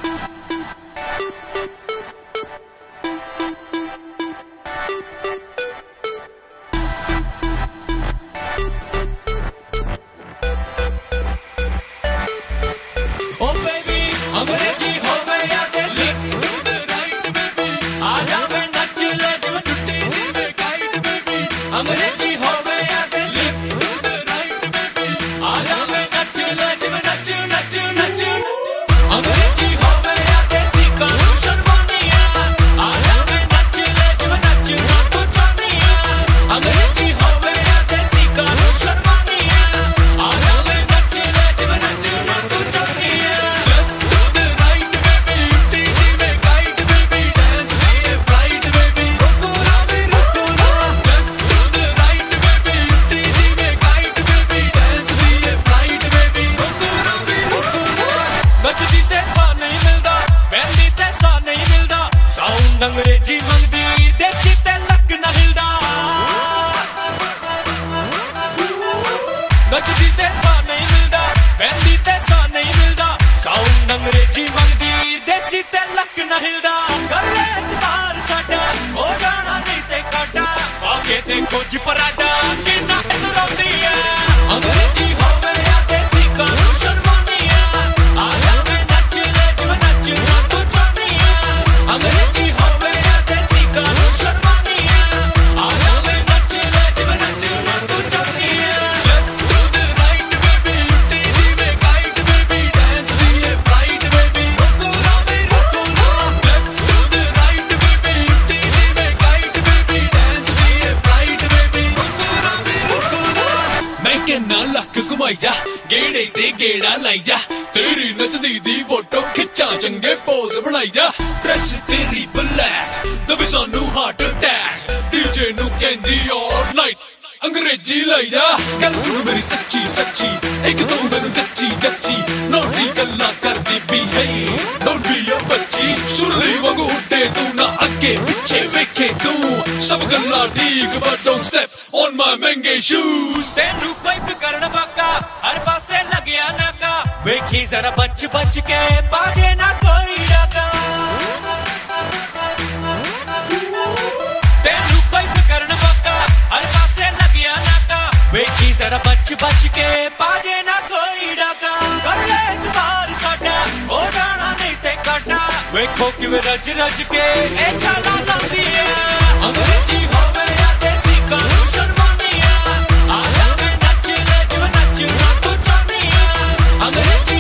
अंग्रेजी मंगदी देसी ते लक न हिलदा नचदी ते सा नहीं मिलदा बहंदी ते सा नहीं मिलदा साउंड अंग्रेजी मंगदी देसी ते लक न हिलदा कर ले इतबार साडा हो जाना नहीं ते काटा आके ते खोज पराडा कि ना इतरांदी है अंग्रेजी होवे या देसी कानू शर्मानी है आ जावे नच ले जिव नच ना तू चाहनी है अंग्रेजी लक घुमाई जा गेड़े ते गेड़ा लाई जा तेरी नचदी दी फोटो खिच्चा चंगे पोज बनाई जा ड्रेस तेरी ब्लैक दबे सानू हार्ट अटैक डीजे नु कहंदी ऑल नाइट अंग्रेजी लाई जा गल सुन मेरी सच्ची सच्ची एक तू मैनू जच्ची जच्ची नोटी गल्ला करदी भी है डोंट बी अ बच्ची शुरली वांगू उड्डे तू ना अगे पिछे वेखे तू सब गल्ला ठीक but don't step on my महंगे शूज तेनू कोई फिकर न फाका हर पासे लगया नाका वेखी जरा बच बच के बाजे ना कोई डाका तेनू कोई फिकर न फाका हर पासे लगया नाका वेखी जरा बच बच के बाजे ना कोई डाका कर ले इतबार साडा हो जाना नहीं ते काटा वेखो किवें रज रज के ए चाला लांदी है अंग्रेजी होवे या देसी कानू शर्मानी है आ जावे नच ले जिव नच ना तू चाहनी है अंग्रेजी